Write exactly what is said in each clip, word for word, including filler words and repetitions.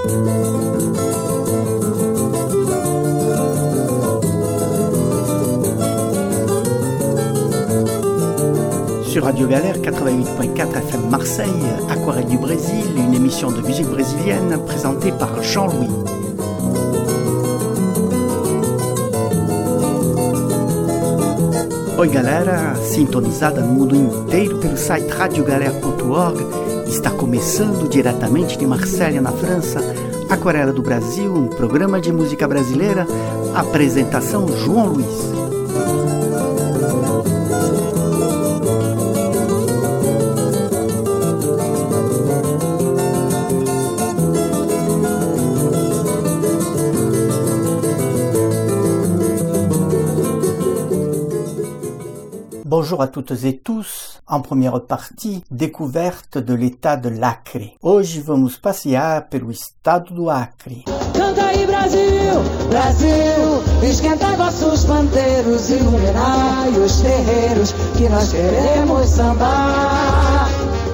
Sur Radio Galère quatre-vingt-huit point quatre F M Marseille, Aquarelle du Brésil, une émission de musique brésilienne présentée par Jean-Louis. Oi galera, sintonizada no mundo inteiro pelo site radio galera ponto org, está começando diretamente de Marselha, na França, Aquarela do Brasil, um programa de música brasileira, apresentação João Luiz. Bonjour à toutes et tous. En première partie, découverte de l'état de l'Acre. Hoje vamos passear pelo estado do Acre. Canta aí Brasil, Brasil, esquentai vossos pandeiros, iluminai os terreiros, que nós queremos sambar.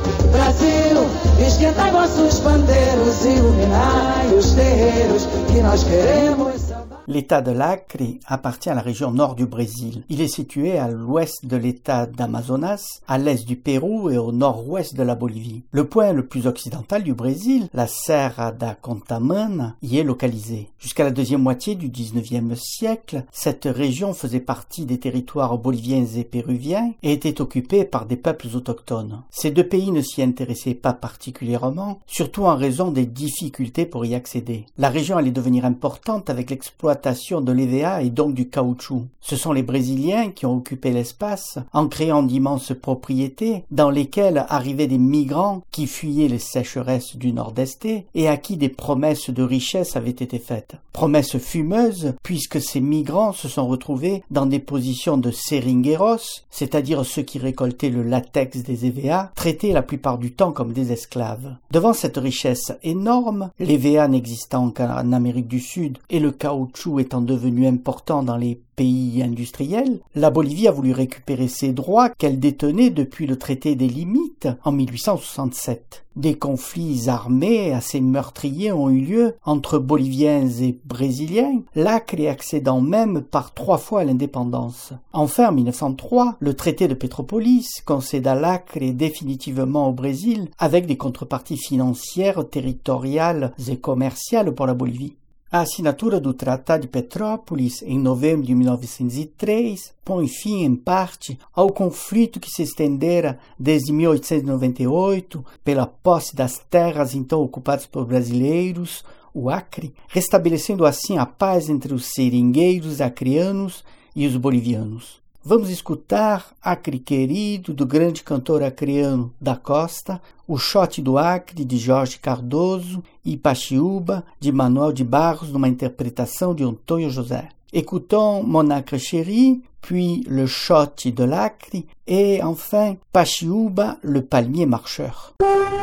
Brasil, esquentai vossos pandeiros, iluminai os terreiros, que nós queremos sambar. L'état de l'Acre appartient à la région nord du Brésil. Il est situé à l'ouest de l'état d'Amazonas, à l'est du Pérou et au nord-ouest de la Bolivie. Le point le plus occidental du Brésil, la Serra da Contamana, y est localisé. Jusqu'à la deuxième moitié du dix-neuvième siècle, cette région faisait partie des territoires boliviens et péruviens et était occupée par des peuples autochtones. Ces deux pays ne s'y intéressaient pas particulièrement, surtout en raison des difficultés pour y accéder. La région allait devenir importante avec l'exploitation de l'E V A et donc du caoutchouc. Ce sont les Brésiliens qui ont occupé l'espace en créant d'immenses propriétés dans lesquelles arrivaient des migrants qui fuyaient les sécheresses du nord-est et à qui des promesses de richesse avaient été faites. Promesses fumeuses puisque ces migrants se sont retrouvés dans des positions de seringueiros, c'est-à-dire ceux qui récoltaient le latex des E V A, traités la plupart du temps comme des esclaves. Devant cette richesse énorme, l'E V A n'existant qu'en Amérique du Sud et le caoutchouc étant devenu important dans les pays industriels, la Bolivie a voulu récupérer ses droits qu'elle détenait depuis le traité des limites en mille huit cent soixante-sept. Des conflits armés assez meurtriers ont eu lieu entre Boliviens et Brésiliens, l'Acre accédant même par trois fois à l'indépendance. Enfin, en mille neuf cent trois, le traité de Petrópolis concéda l'Acre définitivement au Brésil avec des contreparties financières, territoriales et commerciales pour la Bolivie. A assinatura do Tratado de Petrópolis, em novembro de mil novecentos e três, põe fim, em parte, ao conflito que se estendera desde mil oitocentos e noventa e oito pela posse das terras então ocupadas por brasileiros, o Acre, restabelecendo assim a paz entre os seringueiros acreanos e os bolivianos. Vamos escutar Acre Querido, do grande cantor acreano da Costa, o Shot do Acre, de Jorge Cardoso, e Paxiúba, de Manuel de Barros, numa interprétation de Antônio José. Écoutons Mon Acre Chéri, puis le Shot de l'Acre, et enfin Paxiúba, le palmier marcheur.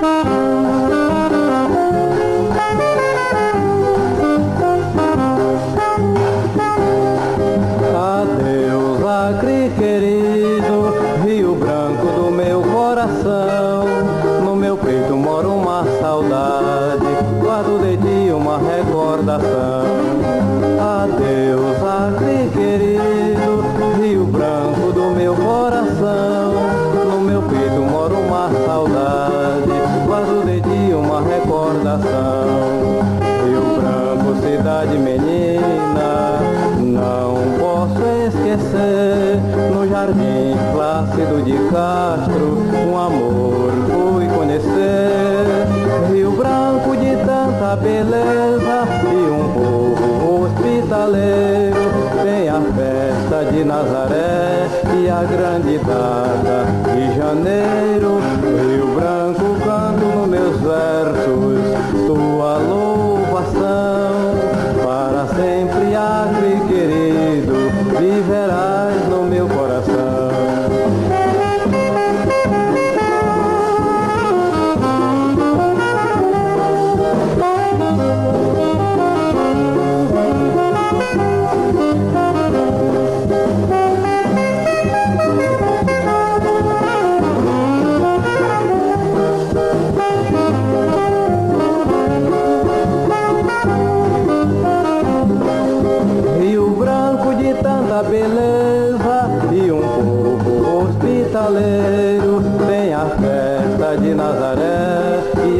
Acre querido, Rio Branco do meu coração, no meu peito mora uma saudade, guardo de ti uma recordação. Adeus, Acre querido, Rio Branco do meu coração, no meu peito mora uma saudade, guardo de ti uma recordação. Rio Branco, cidade menina, não posso esquecer, no jardim plácido de Castro, um amor fui conhecer. Rio Branco de tanta beleza e um povo hospitaleiro, tem a festa de Nazaré e a grande data de janeiro. Rio Branco, canto nos meus versos tua louvação, para sempre, Acre querido, viverás no meu coração.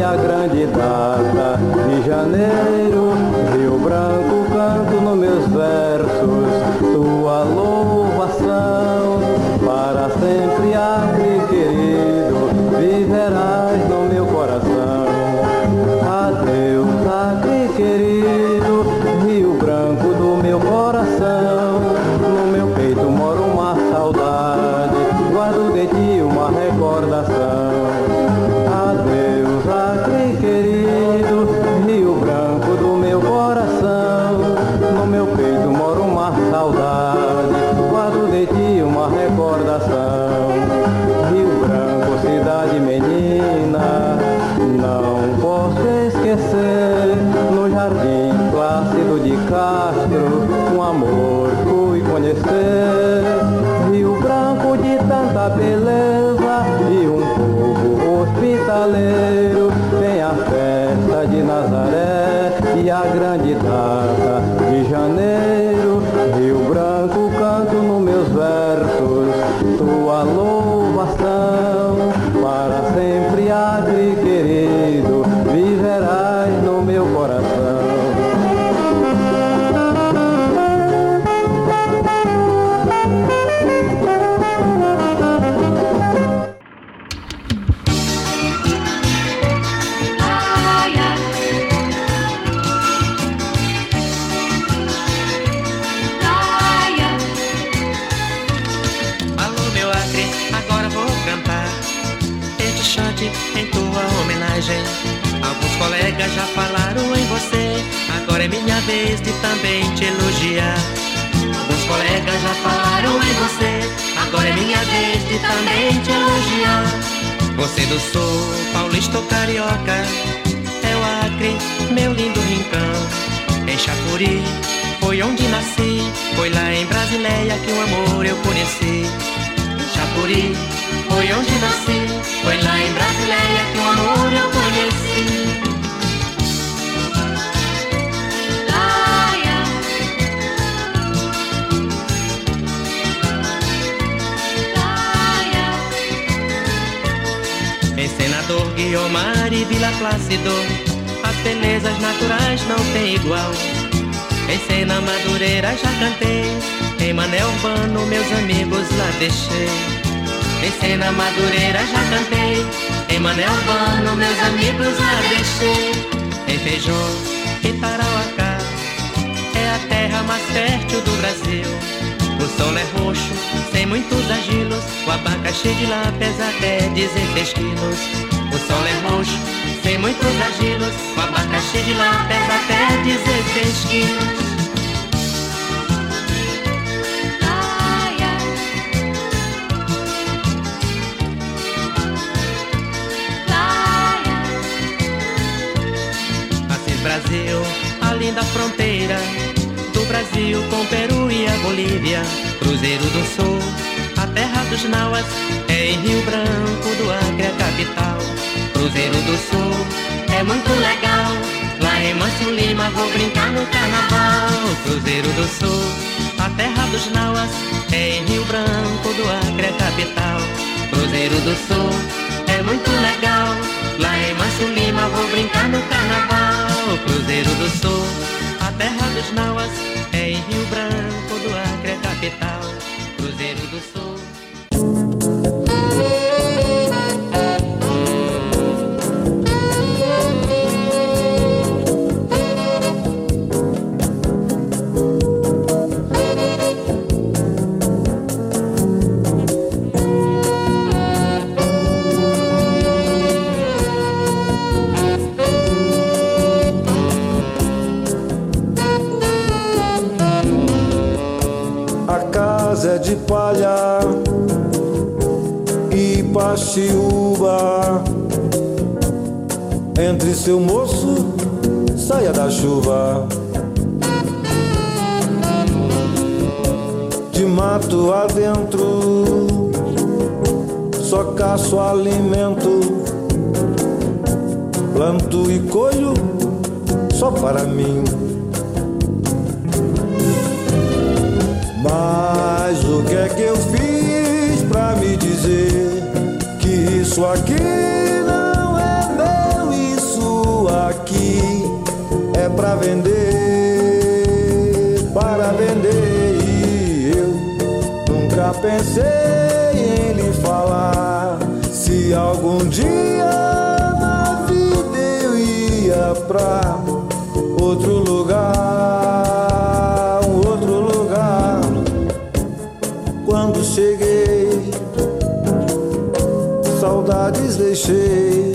a grande data de janeiro. Rio Branco, canto nos meus versos tua louvação. Para sempre, Acre querido, viverás no meu coração. Adeus, Acre querido, Rio Branco do meu coração. No meu peito mora uma saudade, guardo de ti uma recordação. Adeus, Acre querido, Rio Branco do meu coração. No meu peito mora uma saudade, guardo de ti uma recordação. Rio Branco, cidade menina, não posso esquecer. No jardim plácido de Castro, um amor fui conhecer. Rio Branco de tanta beleza e um povo hospitaleiro. Tem a festa de Nazaré e a grande data de janeiro. Rio Branco, canto nos meus versos tua louvação. Para sempre, Acre querido, viverás no meu coração. Em tua homenagem, alguns colegas já falaram em você. Agora é minha vez de também te elogiar. Alguns colegas já falaram em você. Agora é minha vez de também te elogiar. Você do sul, paulista ou carioca, é o Acre, meu lindo rincão. Em Chapuri, foi onde nasci. Foi lá em Brasileia que o amor eu conheci. Em Chapuri, foi onde nasci. Foi lá em Brasileia que o amor eu conheci. Laia. Laia. Em Senador Guiomar e Vila Plácido, as belezas naturais não tem igual. Em Sena Madureira já cantei, em Mané Urbano meus amigos lá deixei. Em Sena Madureira já cantei, em Mané Urbano meus amigos lá deixei. Em Feijó e Tarauacá, é a terra mais fértil do Brasil. O sol é roxo, sem muitos agilos, o abacaxi de lá pesa até dezesseis quilos. O sol é roxo, sem muitos agilos, o abacaxi de lá pesa até dezesseis quilos. Brasil, a linda fronteira do Brasil com Peru e a Bolívia. Cruzeiro do Sul, a terra dos nauas, é em Rio Branco do Acre a capital. Cruzeiro do Sul, é muito legal, lá em Manso Lima vou brincar no carnaval. Cruzeiro do Sul, a terra dos nauas, é em Rio Branco do Acre a capital. Cruzeiro do Sul, é muito legal, lá em Manso Lima vou brincar no carnaval. Cruzeiro do Sul, a terra dos nauas, é em Rio Branco do Acre a capital. Cruzeiro do Sul. Zé de Palha e Paxiúba. Entre seu moço, saia da chuva. De mato adentro, só caço alimento. Planto e colho só para mim. Mas o que é que eu fiz pra me dizer que isso aqui não é meu, isso pra vender, para vender. E eu nunca pensei em lhe falar se algum dia na vida eu ia pra outro lugar, um outro lugar. Quando cheguei, saudades deixei.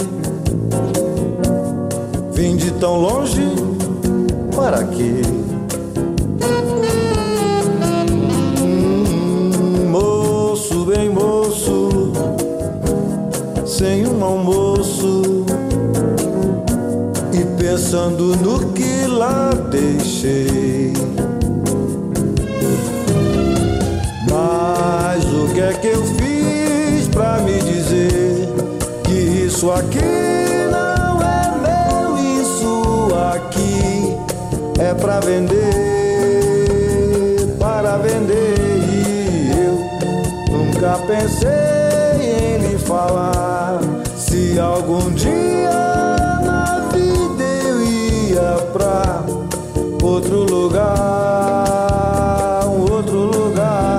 Vim de tão longe, para quê? Hum, moço, bem moço, sem um almoço, e pensando no que lá deixei. Mas o que é que eu fiz pra me dizer que isso aqui não é meu, isso aqui é pra vender, para vender. E eu nunca pensei em lhe falar se algum dia na vida eu ia pra outro lugar, um outro lugar.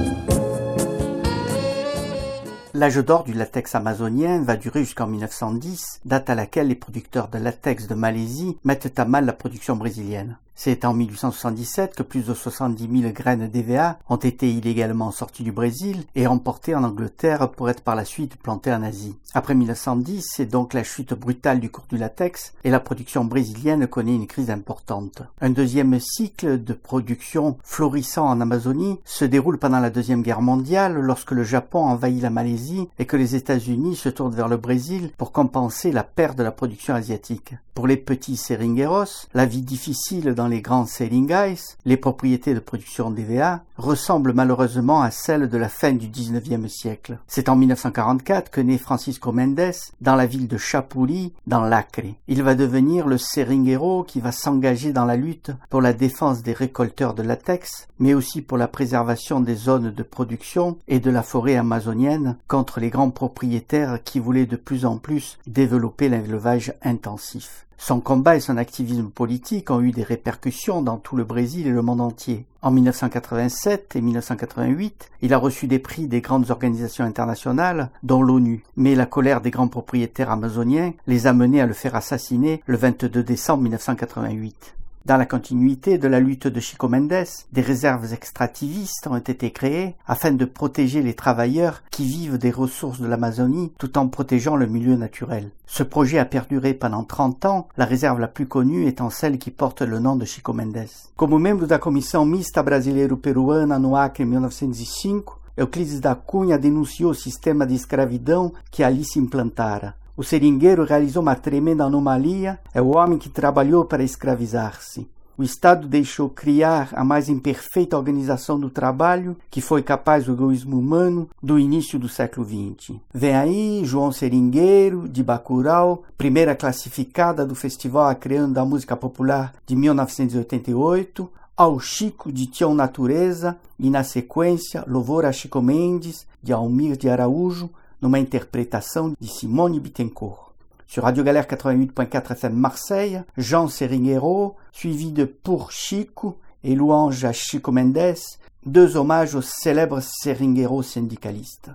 L'âge d'or du latex amazonien va durer jusqu'en mille neuf cent dix, date à laquelle les producteurs de latex de Malaisie mettent à mal la production brésilienne. C'est en mille huit cent soixante-dix-sept que plus de soixante-dix mille graines d'E V A ont été illégalement sorties du Brésil et emportées en Angleterre pour être par la suite plantées en Asie. Après mille neuf cent dix, c'est donc la chute brutale du cours du latex et la production brésilienne connaît une crise importante. Un deuxième cycle de production florissant en Amazonie se déroule pendant la Deuxième Guerre mondiale lorsque le Japon envahit la Malaisie et que les États-Unis se tournent vers le Brésil pour compenser la perte de la production asiatique. Pour les petits seringueiros, la vie difficile dans les grands seringais, les propriétés de production d'E V A, ressemblent malheureusement à celles de la fin du dix-neuvième siècle. C'est en mille neuf cent quarante-quatre que naît Francisco Mendes dans la ville de Chapuri, dans l'Acre. Il va devenir le seringueiro qui va s'engager dans la lutte pour la défense des récolteurs de latex, mais aussi pour la préservation des zones de production et de la forêt amazonienne contre les grands propriétaires qui voulaient de plus en plus développer l'élevage intensif. Son combat et son activisme politique ont eu des répercussions dans tout le Brésil et le monde entier. En mille neuf cent quatre-vingt-sept et mille neuf cent quatre-vingt-huit, il a reçu des prix des grandes organisations internationales, dont l'ONU. Mais la colère des grands propriétaires amazoniens les a menés à le faire assassiner le vingt-deux décembre mille neuf cent quatre-vingt-huit. Dans la continuité de la lutte de Chico Mendes, des réserves extractivistes ont été créées afin de protéger les travailleurs qui vivent des ressources de l'Amazonie tout en protégeant le milieu naturel. Ce projet a perduré pendant trente ans, la réserve la plus connue étant celle qui porte le nom de Chico Mendes. Como membro da Comissão Mista Brasileiro-Peruana no Acre em mille neuf cent cinq, Euclides da Cunha denunciou o sistema de escravidão que ali se implantara. O seringueiro realizou uma tremenda anomalia, é o homem que trabalhou para escravizar-se. O Estado deixou criar a mais imperfeita organização do trabalho, que foi capaz do egoísmo humano do início do século vinte. Vem aí João Seringueiro, de Bacurau, primeira classificada do Festival Acreano da Música Popular de mil novecentos e oitenta e oito, ao Chico de Tião Natureza e, na sequência, Louvor a Chico Mendes, de Almir de Araújo, numa interprétation de Simone Bittencourt. Sur Radio Galère quatre-vingt-huit point quatre F M Marseille, Jean Seringueiro, suivi de Pour Chico et louange à Chico Mendes, deux hommages au célèbre seringueiro syndicaliste.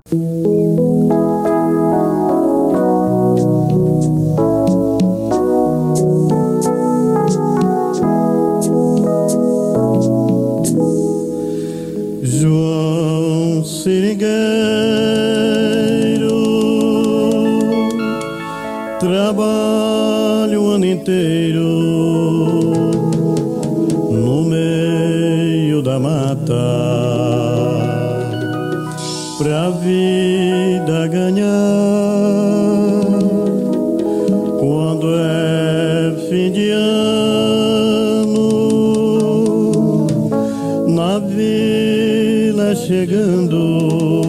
João Seringueiro trabalha o ano inteiro no meio da mata pra vida ganhar. Quando é fim de ano, na vila chegando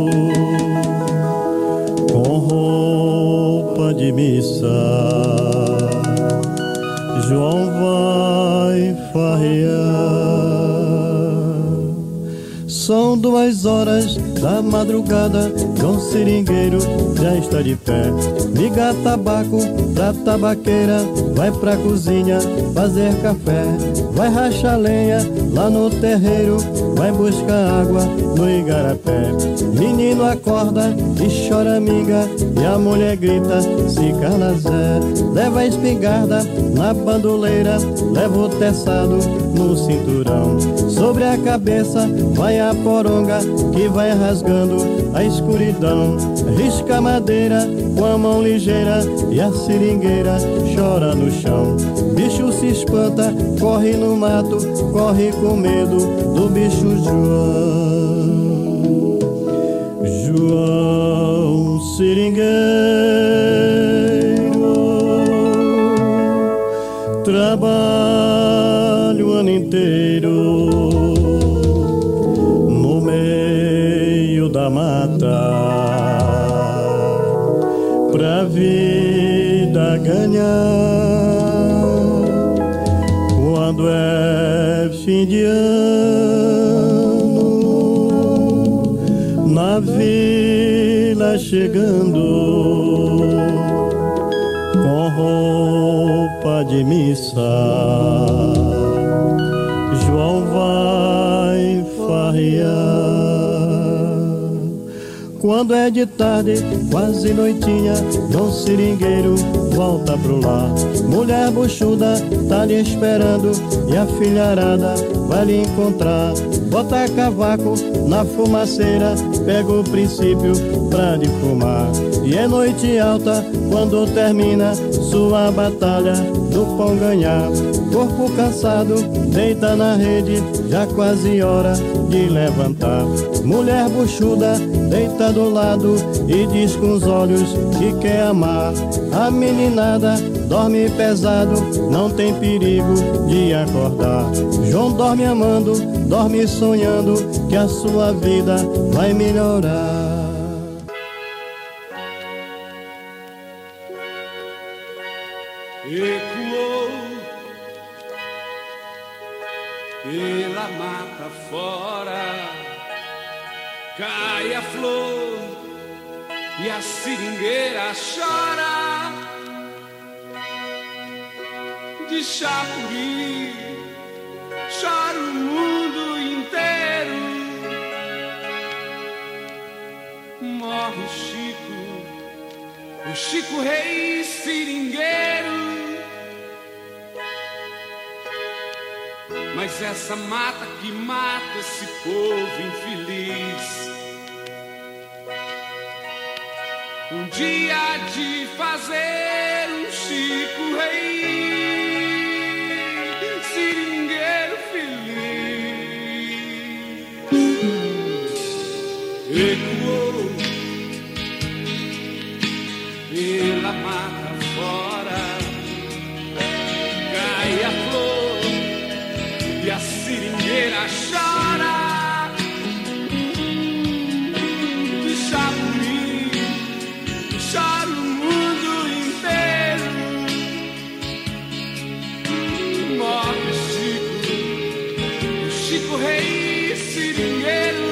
de missa, João vai farrear. São duas horas da madrugada, João Seringueiro já está de pé. Liga tabaco da tabaqueira, vai pra cozinha fazer café. Vai rachar lenha lá no terreiro, vai buscar água no igarapé. Menino acorda e chora amiga, e a mulher grita, se cala Zé. Leva a espingarda na bandoleira, leva o teçado no cinturão. Sobre a cabeça vai a poronga, que vai rasgando a escuridão. Risca a madeira com a mão ligeira, e a seringueira chora no chão. Bicho se espanta, corre no mato, corre com medo do bicho João. João Seringueiro, trabalha o ano inteiro no meio da mata, pra vida ganhar. Quando é fim de ano, na vila chegando, com roupa de missa, João vai farrear. Quando é de tarde, quase noitinha, João Seringueiro volta pro lar. Mulher buchuda tá lhe esperando, e a filharada vai lhe encontrar. Bota cavaco na fumaceira, pega o princípio pra lhe fumar. E é noite alta quando termina sua batalha do pão ganhar. Corpo cansado, deita na rede, já quase hora de levantar. Mulher buchuda deita do lado e diz com os olhos que quer amar. A meninada dorme pesado, não tem perigo de acordar. João dorme amando, dorme sonhando que a sua vida vai melhorar. Ecoou pela mata fora, cai a flor e a seringueira chora. De Chapuri chora o mundo inteiro. Morre o Chico, o Chico Rei seringueiro. Mas essa mata que mata esse povo infeliz, um dia há de fazer um Chico Rei seringueiro feliz. Ecoou pela mata fora, cai a flor e a seringueira chora. De Chapuri chora o mundo inteiro. Morre o Chico, o Chico Rei seringueiro.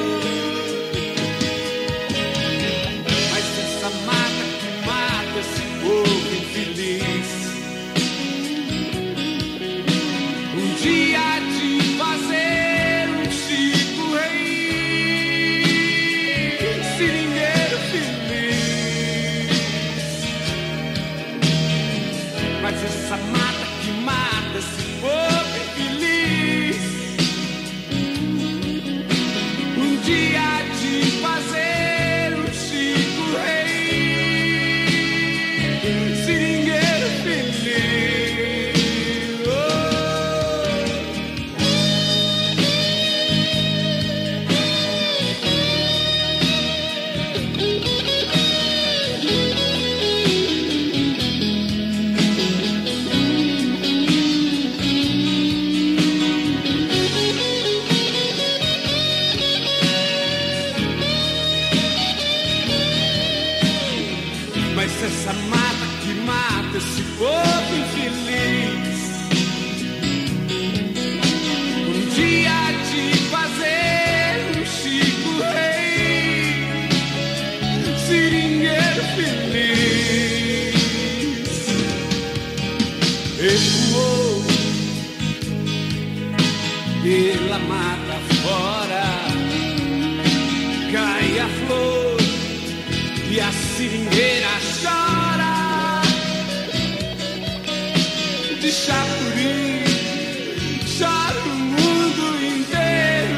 Mas essa mata que mata esse povo infeliz, um dia há de fazer um Chico Rei seringueiro feliz. Mas essa mata que mata esse povo infeliz, pela mata fora, cai a flor e a seringueira chora. De Chapuri chora o mundo inteiro.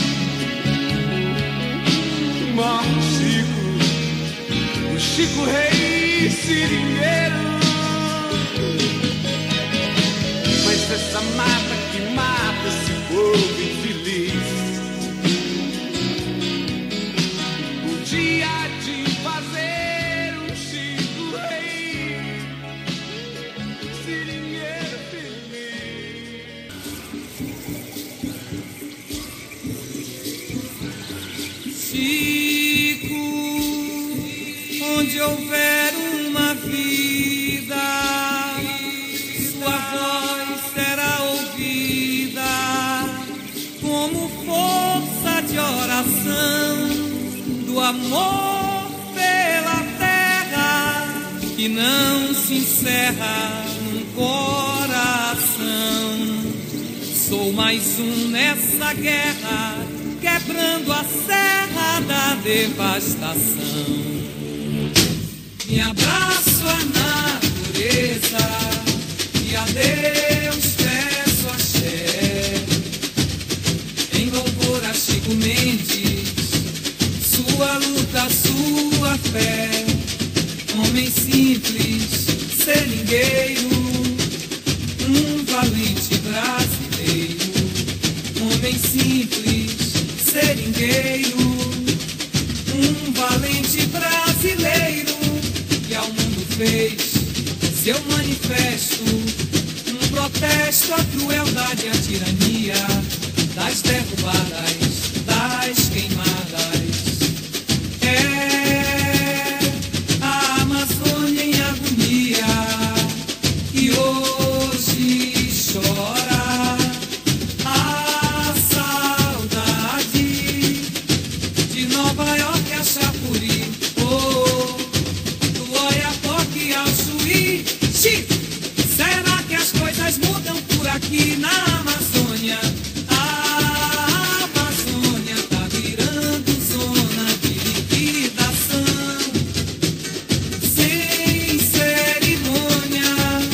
Morre Chico, o Chico Rei seringueiro. Mas essa mata que mata esse povo infeliz, o dia de fazer um Chico Rei seringueiro feliz. Chico, onde houver uma vida, sua voz será ouvida como força de oração do amor pela terra que não se encerra num coração. Sou mais um nessa guerra, quebrando a serra da devastação. Me abraço à natureza e a Deus peço axé. Em louvor a Chico Mendes, sua luta, sua fé. Homem simples, seringueiro, um valente brasileiro. Homem simples, seringueiro, um valente brasileiro que ao mundo fez seu manifesto, um protesto à crueldade e à tirania das derrubadas, das queimadas. É a Amazônia em agonia que hoje chora a saudade de Nova York a Chapuri, oh, do Oiapoque ao Chuí. Chico, será que as coisas mudam por aqui na Amazônia? A Amazônia tá virando zona de liquidação, sem cerimônia,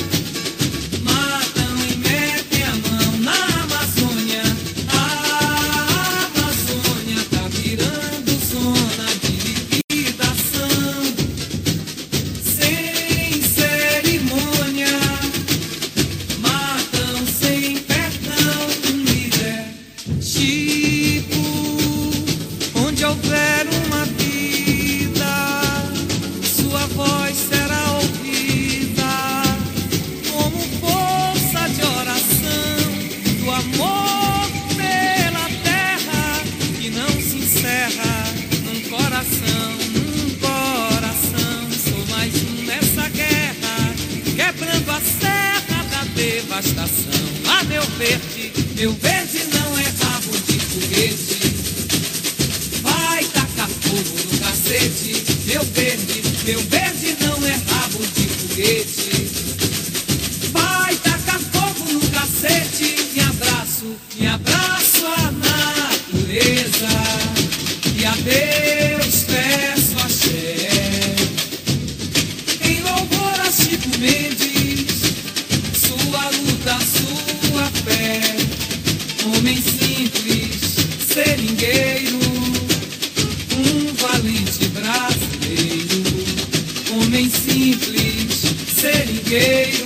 matam e metem a mão na Amazônia. A Amazônia tá virando zona de liquidação, sem cerimônia, matam sem perdão um líder. Chico, onde houver uma vida, sua voz será ouvida como força de oração do amor pela terra que não se encerra num coração, num coração. Sou mais um nessa guerra, quebrando a serra da devastação. Ah, meu verde, meu verde não é rabo de foguete, vai tacar fogo no cacete. Meu verde, meu verde não é rabo de foguete, vai tacar fogo no cacete. Me abraço, me abraço à natureza e a Deus peço axé. Em louvor a Chico Mendes, sua luta, sua fé. Homem simples, seringueiro, um valente brasileiro. Homem simples, seringueiro,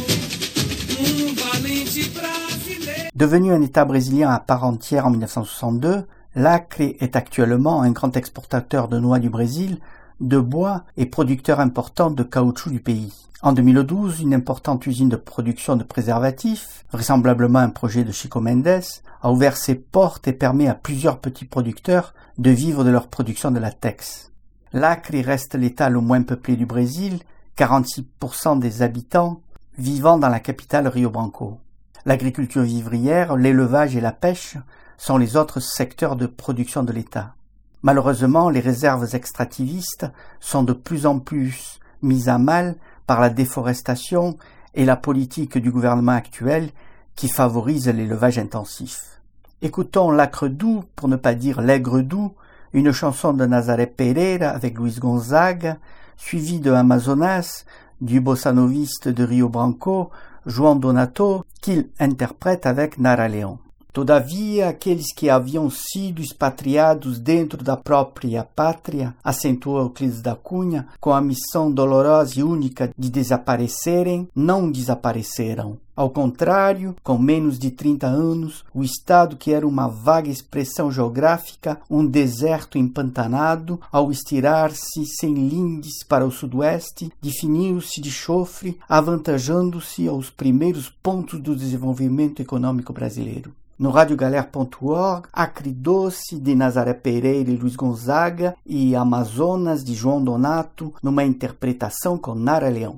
um valente brasileiro. Devenu un État brésilien à part entière en mille neuf cent soixante-deux, l'Acre est actuellement un grand exportateur de noix du Brésil, de bois et producteur important de caoutchouc du pays. En deux mille douze, une importante usine de production de préservatifs, vraisemblablement un projet de Chico Mendes, a ouvert ses portes et permet à plusieurs petits producteurs de vivre de leur production de latex. L'Acre reste l'État le moins peuplé du Brésil, quarante-six pour cent des habitants vivant dans la capitale Rio Branco. L'agriculture vivrière, l'élevage et la pêche sont les autres secteurs de production de l'État. Malheureusement, les réserves extractivistes sont de plus en plus mises à mal par la déforestation et la politique du gouvernement actuel qui favorise l'élevage intensif. Écoutons L'Acre doux, pour ne pas dire L'Aigre doux, une chanson de Nazaré Pereira avec Luis Gonzaga, suivie de Amazonas, du bossanoviste de Rio Branco, João Donato, qu'il interprète avec Nara Leão. Todavia, aqueles que haviam sido expatriados dentro da própria pátria, acentuou Euclides da Cunha, com a missão dolorosa e única de desaparecerem, não desapareceram. Ao contrário, com menos de trinta anos, o estado que era uma vaga expressão geográfica, um deserto empantanado, ao estirar-se sem lindes para o sudoeste, definiu-se de chofre, avantajando-se aos primeiros pontos do desenvolvimento econômico brasileiro. No radiogalera ponto org, Acre Doce, de Nazaré Pereira e Luis Gonzaga, e Amazonas, de João Donato, numa interpretação com Nara Leão.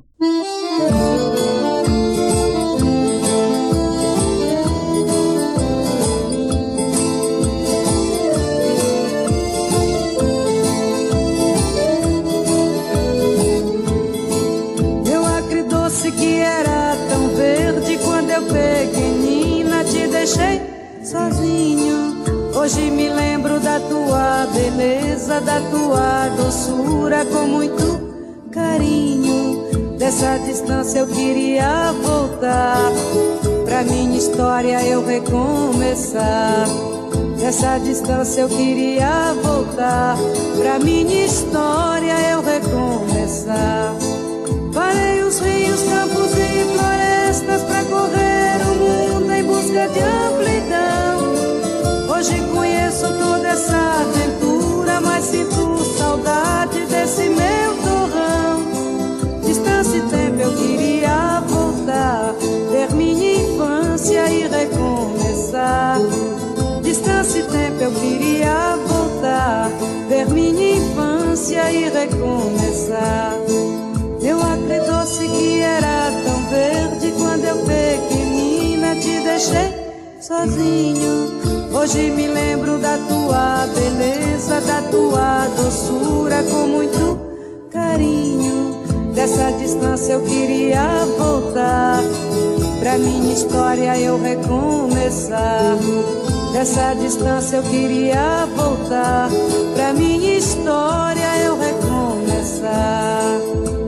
Meu Acre Doce que era tão verde, quando eu pequenina te deixei sozinho. Hoje me lembro da tua beleza, da tua doçura com muito carinho. Dessa distância eu queria voltar, pra minha história eu recomeçar. Dessa distância eu queria voltar, pra minha história eu recomeçar. Parei os rios, campos e florestas pra correr o mundo em busca de amplidão. Hoje conheço toda essa aventura, mas sinto saudade desse meu torrão. Distância e tempo eu queria voltar, ver minha infância e recomeçar. Distância e tempo eu queria voltar, ver minha infância e recomeçar. Meu Acre Doce que era tão verde, quando eu pequenina te deixei sozinho. Hoje me lembro da tua beleza, da tua doçura com muito carinho. Dessa distância eu queria voltar, pra minha história eu recomeçar. Dessa distância eu queria voltar, pra minha história eu recomeçar.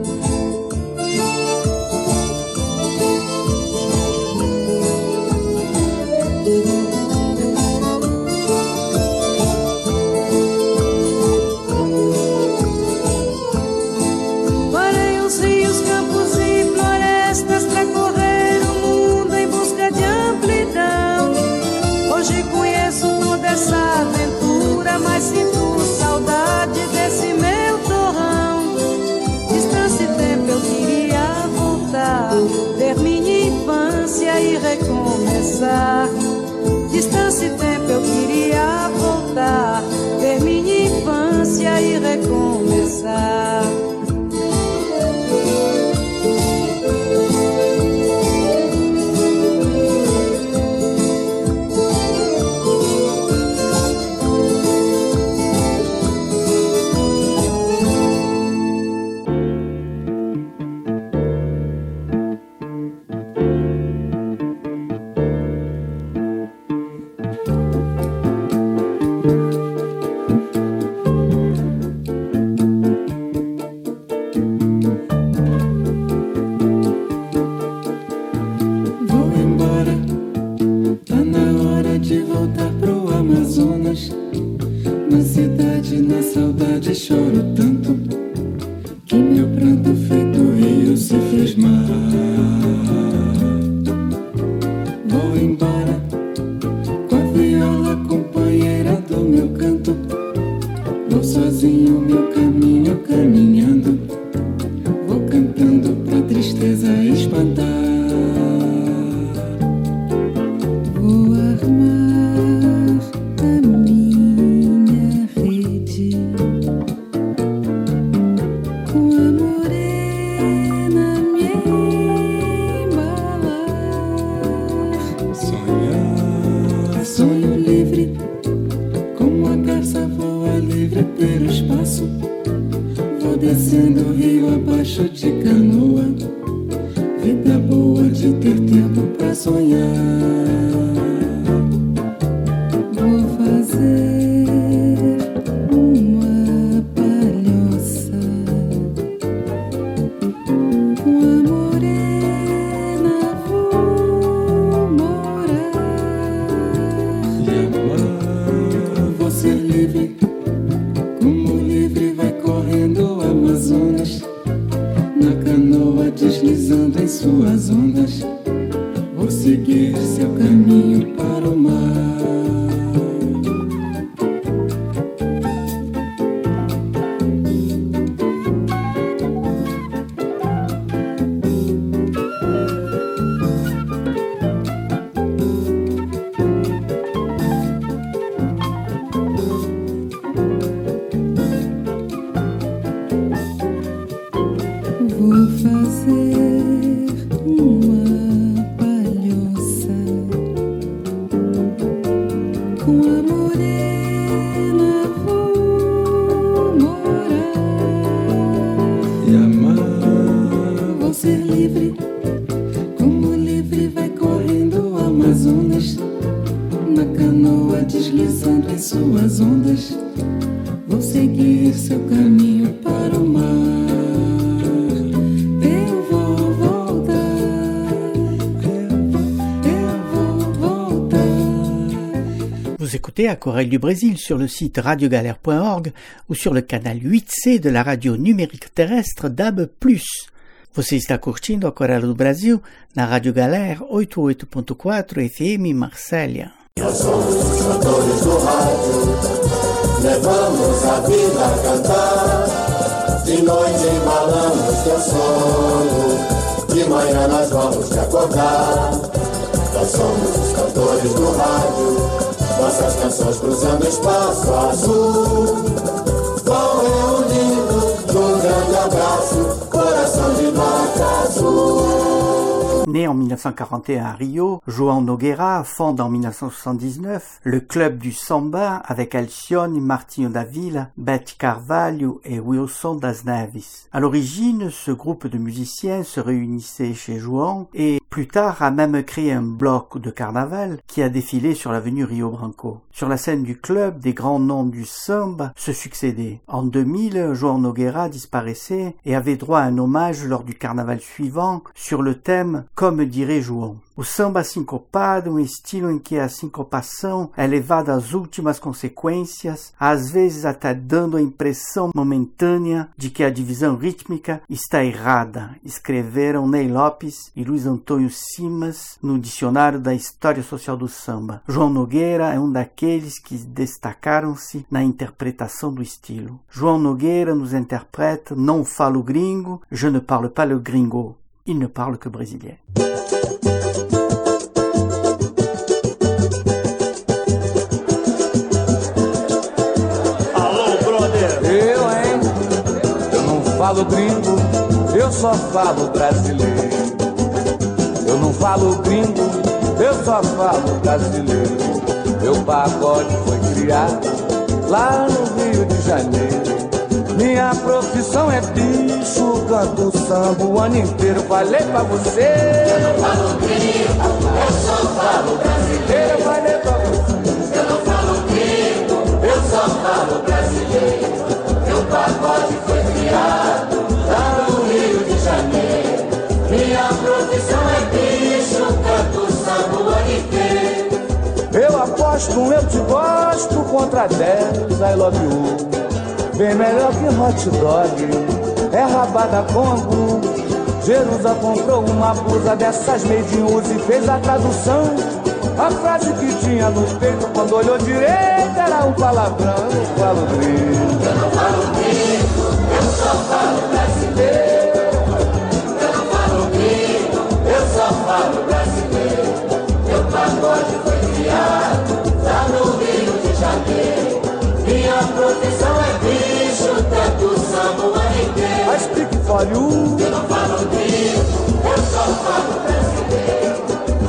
Mas sinto saudade desse meu torrão. Distância e tempo eu queria voltar, ver minha infância e recomeçar. Distância e tempo eu queria voltar, ver minha infância e recomeçar. caminho para o mar. Aquarelle du Brésil sur le site radio galère point org ou sur le canal huit C de la radio numérique terrestre D A B plus. Você está curtindo Aquarelle do Brasil na Rádio Galera oitenta e oito ponto quatro F M Marsella. Nós somos os cantores do rádio, levamos a vida a cantar. De noite embalamos teu sono, de manhã nós vamos te acordar. Nós somos os cantores do rádio, nossas canções cruzando espaço azul, vão reunindo num grande abraço, coração de nota azul. Né en mille neuf cent quarante et un à Rio, João Nogueira fonde en mille neuf cent soixante-dix-neuf le club du samba avec Alcione, Martinho da Vila, Beth Carvalho et Wilson das Neves. À l'origine, ce groupe de musiciens se réunissait chez João et plus tard a même créé un bloc de carnaval qui a défilé sur l'avenue Rio Branco. Sur la scène du club, des grands noms du samba se succédaient. En deux mille, João Nogueira disparaissait et avait droit à un hommage lors du carnaval suivant sur le thème « Comme dirait João ». O samba sincopado, um estilo em que a sincopação é levada às últimas consequências, às vezes até dando a impressão momentânea de que a divisão rítmica está errada, escreveram Ney Lopes e Luiz Antônio Simas no Dicionário da História Social do Samba. João Nogueira é um daqueles que destacaram-se na interpretação do estilo. João Nogueira nos interpreta Não falo gringo, je ne parle pas le gringo. Il ne parle que brésilien. Falo gringo, eu só falo brasileiro. Eu não falo gringo, eu só falo brasileiro. Meu pagode foi criado lá no Rio de Janeiro. Minha profissão é bicho, canto samba o ano inteiro. Falei pra você. Eu não falo gringo, eu só falo brasileiro. Eu falei pra você. Eu não falo gringo, eu só falo brasileiro. Meu pagode foi criado lá no Rio de Janeiro. Minha profissão é bicho, canto samba o ano inteiro. Eu aposto um eu te gosto contra dez I love you. Bem melhor que hot dog, é rabada com angu. Jerusa comprou uma blusa dessas made in use e fez a tradução. A frase que tinha no peito quando olhou direito era um palavrão. Eu falo gringo, eu não falo gringo, eu só falo brasileiro. Eu não falo gringo, eu só falo brasileiro. Meu pagode foi criado lá no Rio de Janeiro. Minha profissão é bicho, tanto samba o ano inteiro. I speak for you. Eu não falo gringo, eu só falo brasileiro.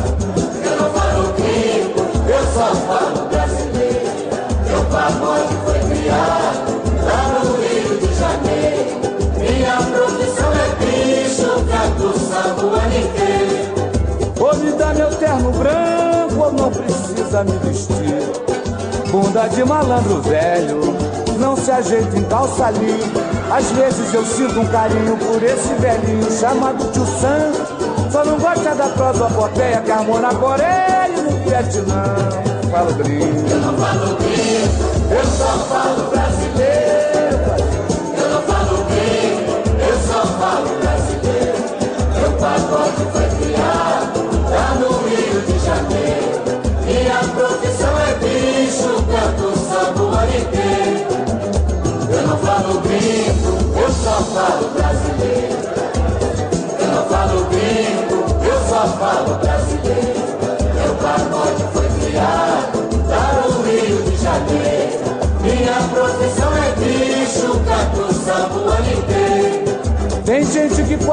Eu não falo gringo, eu só falo brasileiro. Meu pagode foi criado lá no Rio de Janeiro. Minha profissão é bicho, canto samba o ano inteiro. Ou me dá meu terno branco ou não precisa me vestir. Bunda de malandro velho, não se ajeita em calça ali. Às vezes eu sinto um carinho por esse velhinho chamado Tio Sam. Só não gosta da prosopopeia que armou na Coreia e no Vietnã. Falo gringo, eu não falo gringo, eu só falo brasileiro. Eu não falo gringo, eu só falo brasileiro. Meu pagode foi criado lá no Rio de Janeiro.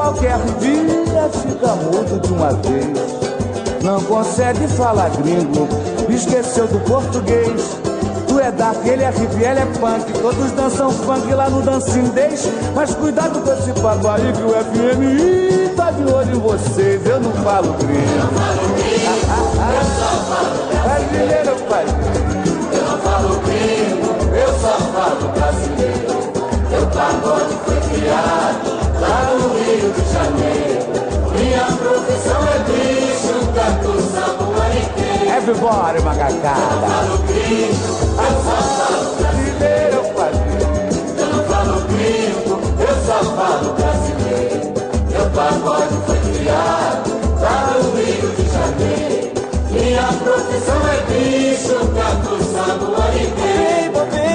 qualquer dia fica mudo de uma vez. Não consegue falar gringo, esqueceu do português. Tu é daquele R P L, é punk, todos dançam funk lá no Dancing Days. Mas cuidado com esse papo aí que o F M I tá de olho em vocês. Eu não falo gringo. Eu não falo gringo, eu só falo brasileiro, pai. Eu não falo gringo, eu só falo brasileiro. Meu pagode foi criado lá no Rio de Janeiro. Minha profissão é bicho, canto samba o ano inteiro. Everybody, macacada. Eu não falo gringo, eu só falo brasileiro, pai. Eu não falo gringo, eu só falo brasileiro. Meu pagode foi criado lá no Rio de Janeiro. Minha profissão é bicho, canto samba o ano inteiro.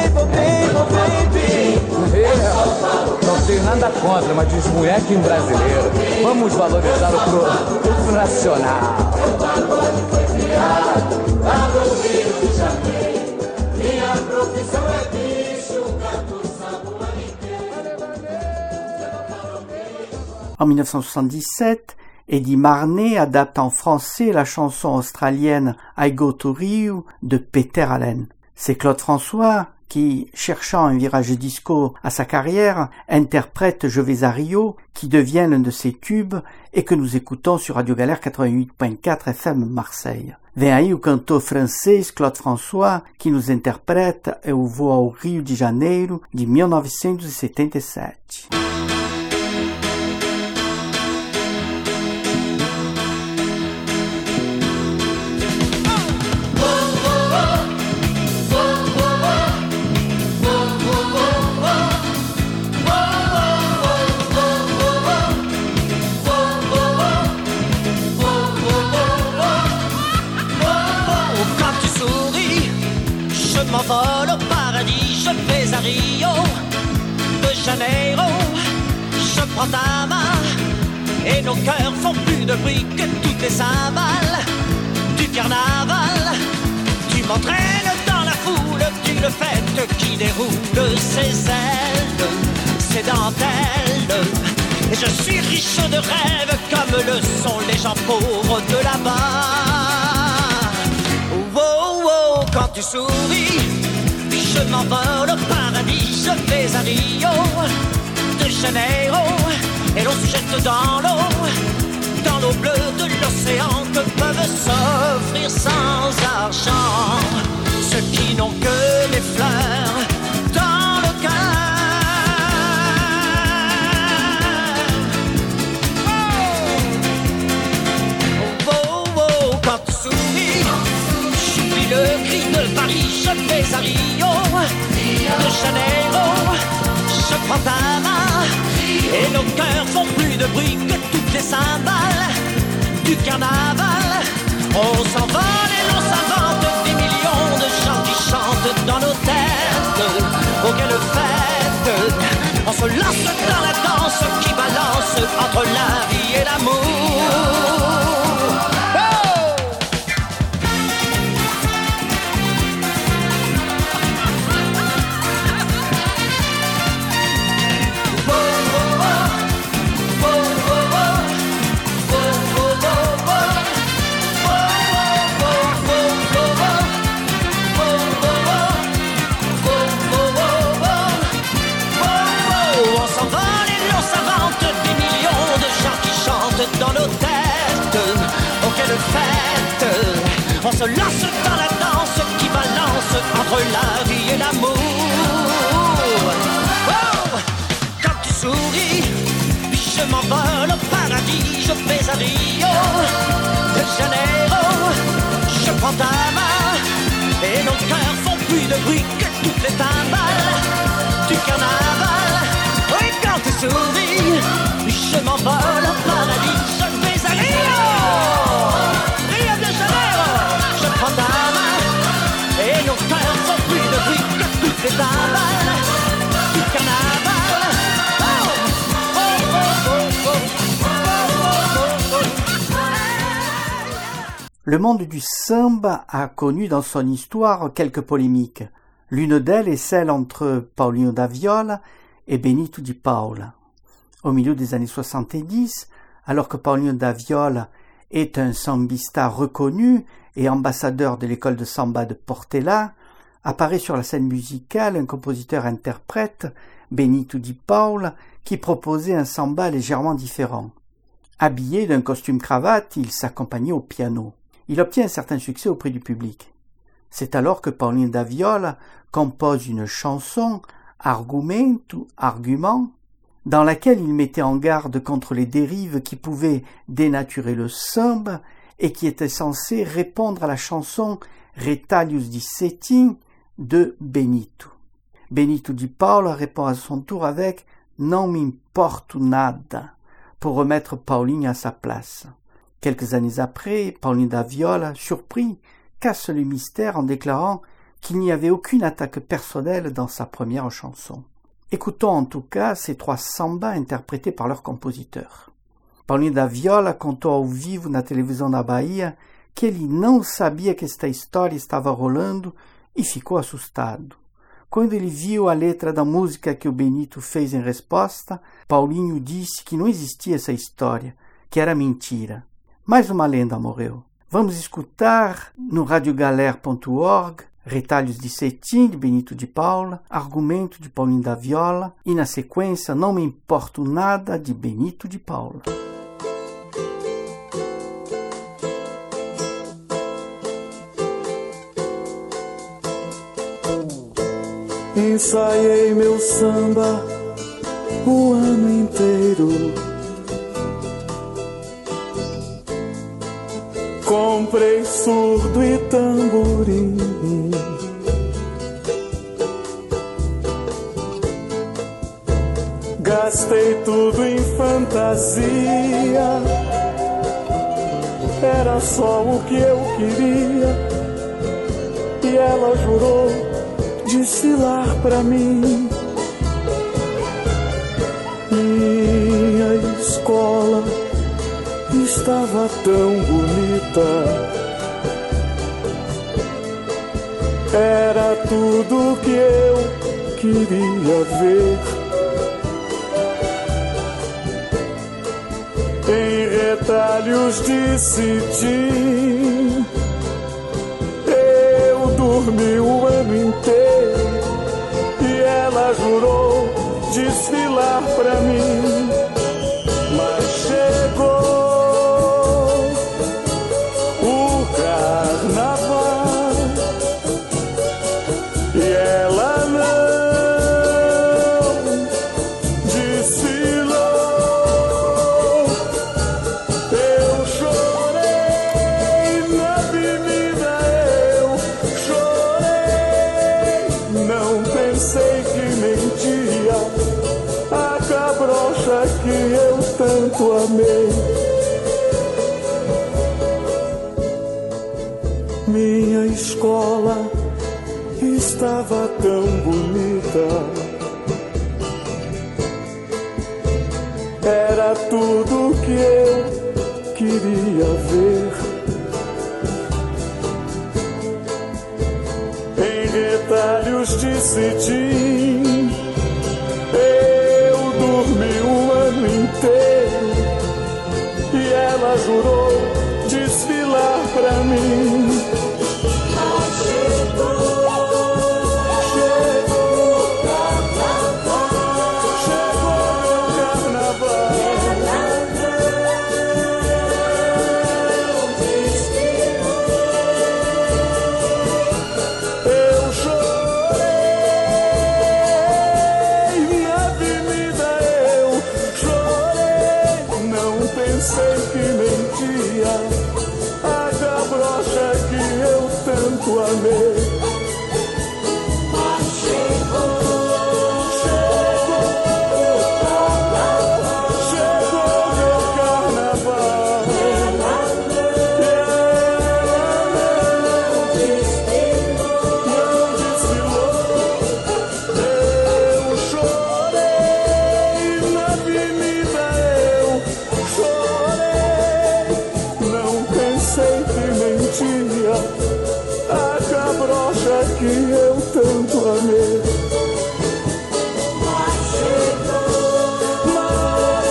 Não tenho nada contra, mas diz moleque brasileiro. Vamos valorizar o produto nacional. O pagode foi criado lá no Rio de Janeiro. Minha profissão é bicho, canto samba o ano inteiro. En mille neuf cent soixante-dix-sept, Eddie Marnay adapte en français la chanson australienne I Go to Rio de Peter Allen. C'est Claude François qui, cherchant un virage disco à sa carrière, interprète Je vais à Rio, qui devient l'un de ses tubes et que nous écoutons sur Radio Galère quatre-vingt-huit virgule quatre F M Marseille. Vem aí o cantor francês Claude François, que nos interpreta Eu Vou ao Rio de Janeiro, de mille novecentos e setenta e sete. M'envole au paradis, je vais à Rio de Janeiro. Je prends ta main et nos cœurs font plus de bruit que toutes les cymbales du carnaval. Tu m'entraînes dans la foule d'une fête qui déroule ses ailes, ses dentelles. Et je suis riche de rêves comme le sont les gens pauvres de là-bas. Quand tu souris, je m'envole au paradis, je vais à Rio de Janeiro. Et l'on se jette dans l'eau, dans l'eau bleue de l'océan que peuvent s'offrir sans argent ceux qui n'ont que les fleurs dans le cœur. Oh, oh, oh, quand tu souris, le cri de Paris, je vais à Rio de Janeiro. Je prends ta main et nos cœurs font plus de bruit que toutes les cymbales du carnaval. On s'envole et l'on s'invente des millions de gens qui chantent dans nos têtes. Oh quelle fête! On se lance dans la danse qui balance entre la vie et l'amour. Dans nos têtes, oh quelle fête! On se lance dans la danse qui balance entre la vie et l'amour. Oh, quand tu souris, je m'envole au paradis, je vais à Rio de Janeiro. Je prends ta main et nos cœurs font plus de bruit que toutes les timbales du carnaval. Oui, quand tu souris, je m'envole au paradis, je vais à Rio, Rio de Janeiro. Je prends ta main et nos cœurs font plus de bruit que toutes les timbales du carnaval. Oh, oh, oh, oh, oh, oh, oh, oh. Le monde du samba a connu dans son histoire quelques polémiques. L'une d'elles est celle entre Paulinho da Viola et Benito de Paula. Au milieu des années soixante-dix, alors que Paulinho da Viola est un sambista reconnu et ambassadeur de l'école de samba de Portela, apparaît sur la scène musicale un compositeur-interprète, Benito de Paula, qui proposait un samba légèrement différent. Habillé d'un costume cravate, il s'accompagnait au piano. Il obtient un certain succès auprès du public. C'est alors que Paulinho da Viola compose une chanson, Argumento, Argument, dans laquelle il mettait en garde contre les dérives qui pouvaient dénaturer le samba et qui était censée répondre à la chanson Retalhos de Cetim de Benito. Benito de Paula répond à son tour avec Non me importo nada pour remettre Paulinho à sa place. Quelques années après, Paulinho da Viola, surpris, casse le mystère en déclarant qu'il n'y avait aucune attaque personnelle dans sa première chanson. Écoutons en tout cas ces trois sambas interprétés par leurs compositeurs. Paulinho da Viola contou ao vivo na televisão da Bahia que ele não sabia que esta história estava rolando e ficou assustado. Quando ele viu a letra da música que o Benito fez em resposta, Paulinho disse que não existia essa história, que era mentira. Mais uma lenda morreu. Vamos escutar no radiogaler ponto org Retalhos de Cetim, de Benito de Paula, Argumento, de Paulinho da Viola e, na sequência, Não me importo nada, de Benito de Paula. Ensaiei meu samba o ano inteiro. Comprei surdo e tamborim. Gastei tudo em fantasia. Era só o que eu queria. E ela jurou desfilar pra mim. Minha escola estava tão bonita. Era tudo que eu queria ver. Em retalhos de cetim eu dormi o ano inteiro. E ela jurou desfilar pra mim. Mas chegou carnaval e ela não desfilou. Eu chorei na avenida, eu chorei. Não pensei que mentia a cabrocha que eu tanto amei. Minha escola estava tão bonita. Era tudo que eu queria ver. Em retalhos de cetim eu dormi o ano inteiro. E ela jurou desfilar pra mim. Sei que mentia a cabrocha que eu tanto amei. Mas chegou, chegou, chegou meu carnaval. E ela não desfilou, não desfilou. Eu chorei na avenida, eu chorei. Sei que mentia a cabrocha que eu tanto amei. Mas chegou, mas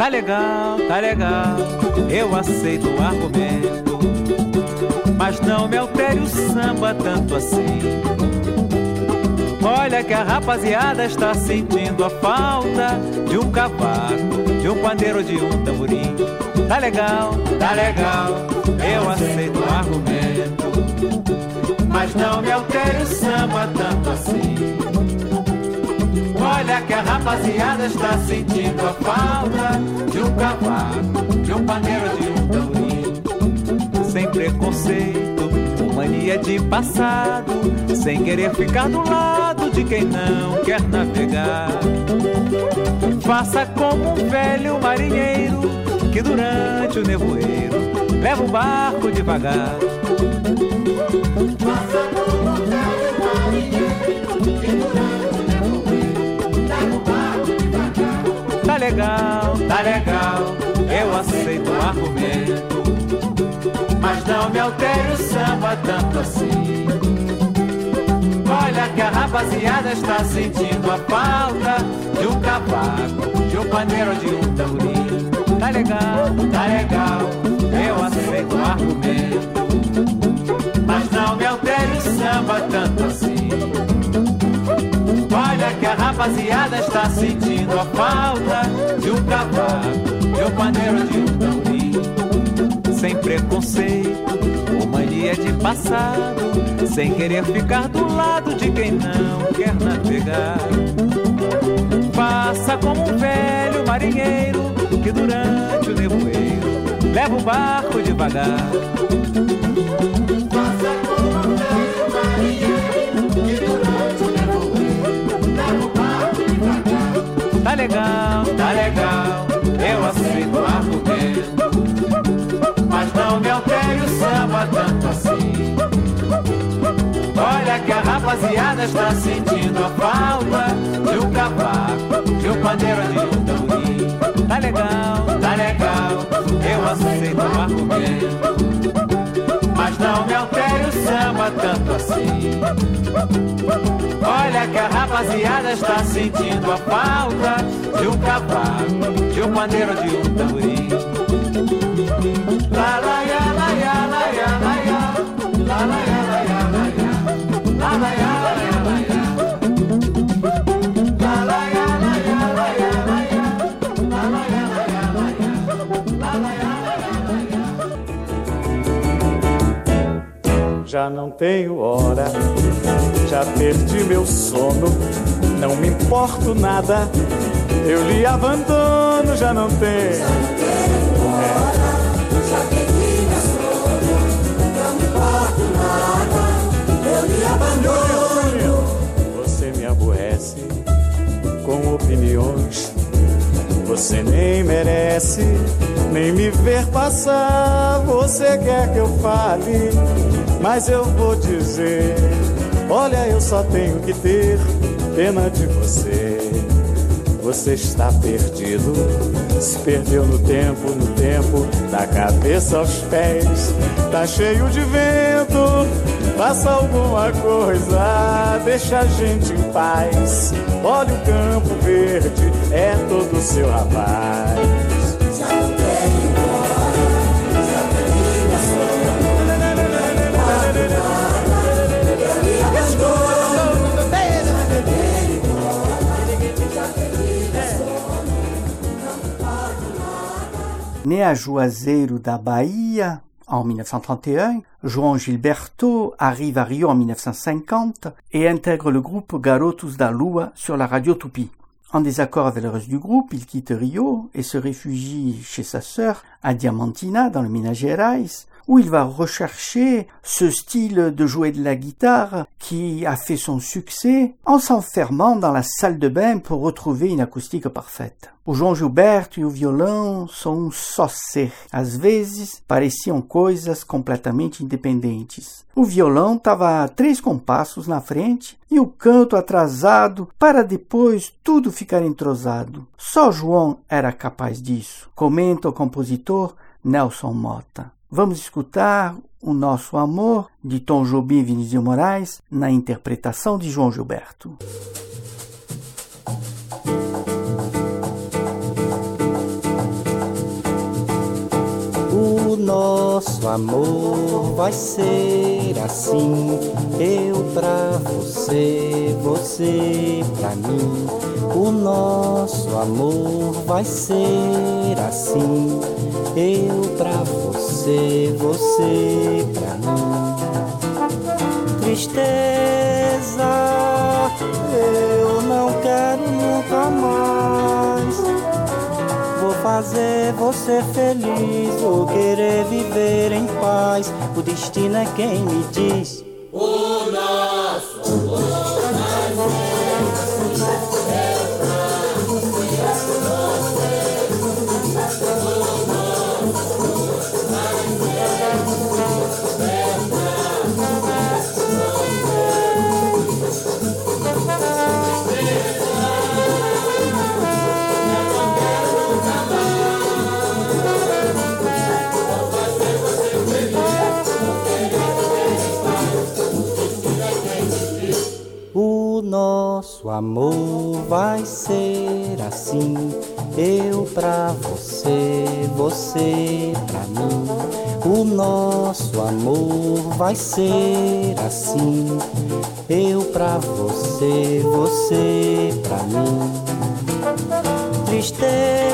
Tá legal, tá legal, eu aceito o argumento, mas não me altere o samba tanto assim. Olha que a rapaziada está sentindo a falta de um cavaco, de um pandeiro, de um tamborim. Tá legal, tá legal, eu aceito o argumento, mas não me altere o samba tanto assim. Olha que a rapaziada está sentindo a falta de um cavaco, de um pandeiro, de um tamborim. Sem preconceito, com mania de passado, sem querer ficar do lado de quem não quer navegar. Faça como um velho marinheiro que durante o nevoeiro leva o barco devagar. Faça como um velho marinheiro que durante o nevoeiro leva o barco devagar. Tá legal, tá legal, eu aceito o argumento, mas não me altere o samba tanto assim. Olha que a rapaziada está sentindo a falta de um cavaco, de um pandeiro, de um tamborim. Tá legal, tá legal, eu aceito o argumento, mas não me altere o samba tanto assim. Olha que a rapaziada está sentindo a falta de um cavaco, de um pandeiro, de um tamborim. Sem preconceito, com mania de passado, sem querer ficar do lado de quem não quer navegar. Faça como um velho marinheiro que durante o nevoeiro leva o barco devagar. Faça como um velho marinheiro que durante o nevoeiro leva o barco devagar. Tá legal, tá legal, eu aceito o argumento, mas não me altere o samba tanto assim. Olha que a rapaziada está sentindo a falta de um cavaco, de um pandeiro, de um tamborim. Tá legal, tá legal, eu aceito o argumento, mas não me altere o samba tanto assim. Olha que a rapaziada está sentindo a falta de um cavaco, de um pandeiro, de um tamborim. La la ya la ya la ya la ya, la la ya la ya la ya, la la ya la ya la ya, la la ya la ya la ya la ya, la la ya la ya la ya, la la ya la ya la ya. Já não tenho hora, já perdi meu sono, não me importo nada, eu lhe abandono, já não tenho. Já não tenho hora, já perdi meu sono, não me importo nada, eu lhe abandono. Você me aborrece com opiniões, você nem merece nem me ver passar. Você quer que eu fale, mas eu vou dizer, olha, eu só tenho que ter pena de você. Você está perdido, se perdeu no tempo, no tempo, da cabeça aos pés. Tá cheio de vento, faça alguma coisa, deixa a gente em paz. Olha o campo verde, é todo seu rapaz. Já não tenho hora, já perdi minha sono, eu me abandono. Né à Juazeiro da Bahia en mille neuf cent trente et un, João Gilberto arrive à Rio en mille neuf cent cinquante et intègre le groupe Garotos da Lua sur la radio Tupi. En désaccord avec le reste du groupe, il quitte Rio et se réfugie chez sa sœur à Diamantina, dans le Minas Gerais, où il va rechercher ce style de jouer de la guitare qui a fait son succès en s'enfermant dans la salle de bain pour retrouver une acoustique parfaite. O João Gilberto e o violão são um só ser. Às vezes, pareciam coisas completamente independentes. O violão estava a três compassos na frente e o canto atrasado para depois tudo ficar entrosado. Só João era capaz disso, comenta o compositor Nelson Mota. Vamos escutar O Nosso Amor, de Tom Jobim e Vinícius de Moraes, na interpretação de João Gilberto. nosso amor vai ser assim, eu pra você, você pra mim. O nosso amor vai ser assim, eu pra você, você pra mim. Tristeza, eu não quero nunca mais. Vou fazer você feliz, vou querer viver em paz. O destino é quem me diz. O nosso amor vai ser assim, eu pra você, nosso amor vai ser assim, eu pra você, você pra mim. O nosso amor vai ser assim, eu pra você, você pra mim. Tristeza,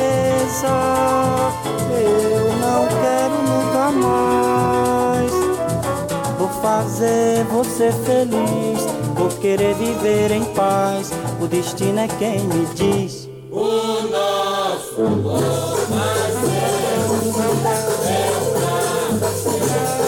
eu não quero nunca mais. Vou fazer você feliz, vou querer viver em paz. O destino é quem me diz. O nosso amor vai ser eu pra você,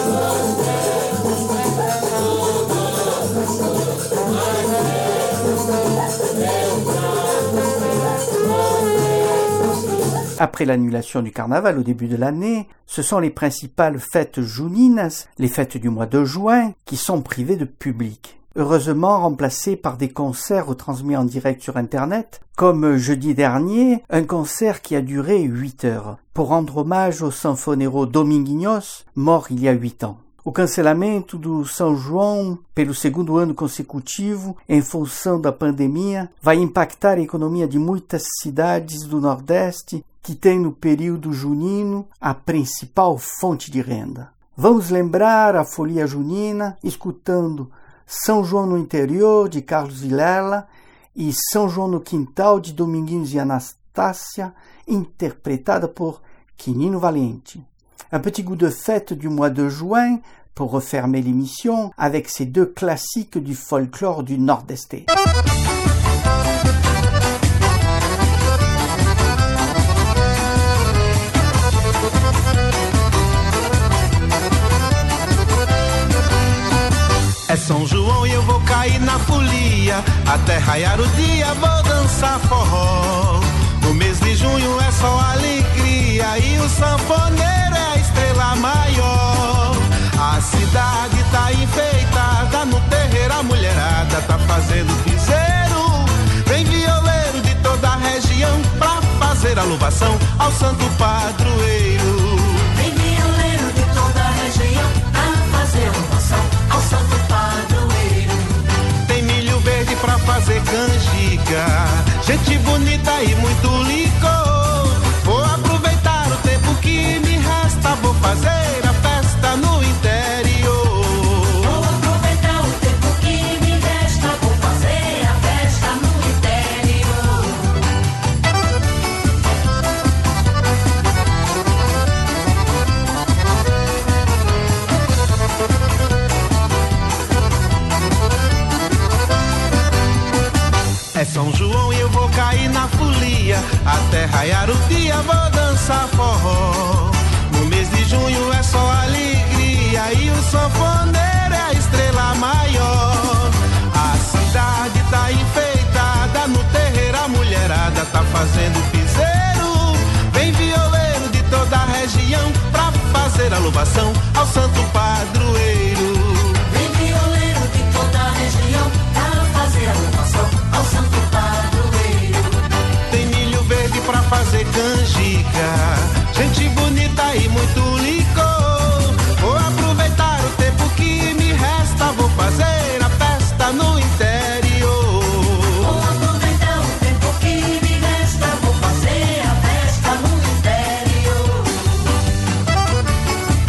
Après l'annulation du carnaval au début de l'année, ce sont les principales fêtes junines, les fêtes du mois de juin, qui sont privées de public. Heureusement remplacées par des concerts retransmis en direct sur Internet, comme jeudi dernier, un concert qui a duré huit heures, pour rendre hommage au sanfoneiro Dominguinhos, mort il y a huit ans. O cancelamento do São João pelo segundo ano consecutivo, em função da pandemia, vai impactar a economia de muitas cidades do Nordeste que tem no período junino a principal fonte de renda. Vamos lembrar a folia junina escutando São João no Interior, de Carlos Vilela, e São João no Quintal, de Dominguinhos e Anastácia, interpretada por Quinino Valente. Un petit goût de fête du mois de juin pour refermer l'émission avec ces deux classiques du folklore du Nordeste. É São João e eu vou cair na folia, até raiar o dia vou dançar forró. No mês de junho é só alegria e o sanfoneiro é a estrela maior. A cidade tá enfeitada, no terreiro a mulherada tá fazendo piseiro. Vem violeiro de toda a região pra fazer a louvação ao santo padroeiro. Vem violeiro de toda a região pra fazer a louvação ao santo padroeiro. Tem milho verde pra fazer canjica, gente bonita e muito licor. Vou aproveitar o tempo que me resta, vou fazer a festa no interior. Vou aproveitar o tempo que me resta, vou fazer a festa no interior. É São João e eu vou cair na folia, até raiar o dia vou dançar forró. No mês de junho é só alegria e o sanfoneiro é a estrela maior. A cidade tá enfeitada, no terreiro a mulherada tá fazendo piseiro. Vem violeiro de toda a região pra fazer a louvação ao santo padroeiro. Vem violeiro de toda a região pra fazer a louvação ao santo padroeiro. Tem milho verde pra fazer canjica, gente bonita e muito licor. Vou aproveitar o tempo que me resta, vou fazer a festa no interior. Vou aproveitar o tempo que me resta, vou fazer a festa no interior.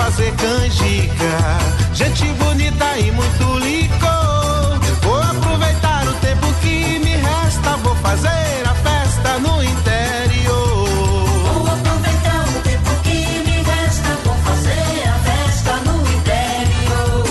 fazer canjica, gente bonita e muito licor. Vou aproveitar o tempo que me resta, vou fazer a festa no interior. Vou aproveitar o tempo que me resta, vou fazer a festa no interior.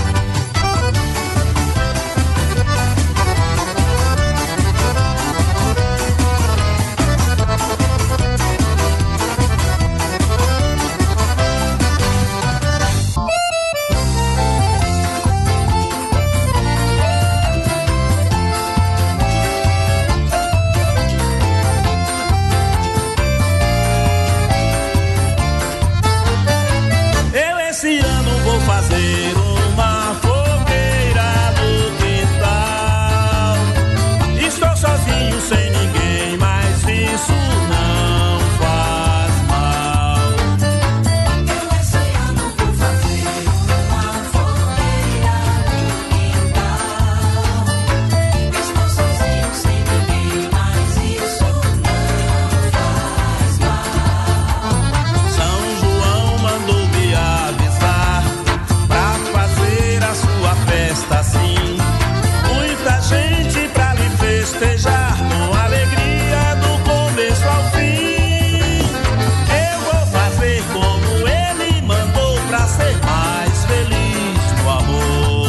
Esse ano vou fazer uma fogueira no quintal. Estou sozinho, sem ninguém, mas isso não faz mal. Eu esse ano vou fazer uma fogueira no quintal. Estou sozinho, sem ninguém, mas isso não faz mal. São João mandou me avisar pra fazer a sua festa assim. Muita gente pra lhe festejar, com alegria do começo ao fim. Eu vou fazer como ele mandou, pra ser mais feliz no amor.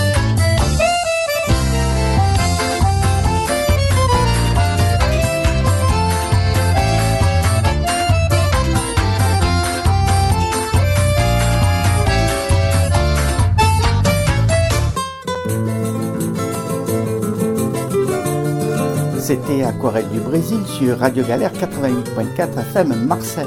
C'était Aquarelle du Brésil sur Radio Galère quatre-vingt-huit virgule quatre F M Marseille.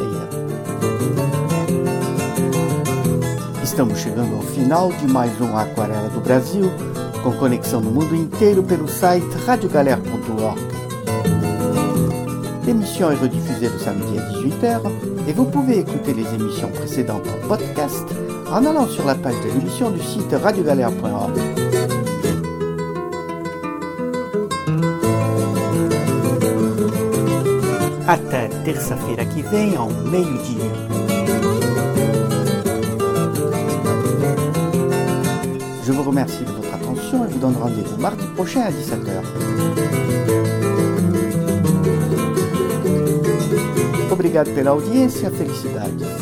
Estamos chegando ao final de mais um Aquarela do Brasil, com conexão no mundo inteiro pelo site radio galère ponto org. L'émission est rediffusée le samedi à dix-huit heures et vous pouvez écouter les émissions précédentes en podcast en allant sur la page de l'émission du site radio galère point org. Até terça-feira que vem, ao meio-dia. Je vous remercie de votre attention et vous donne rendez-vous mardi prochain à dix-sept heures. Obrigado pela audiência, felicidades.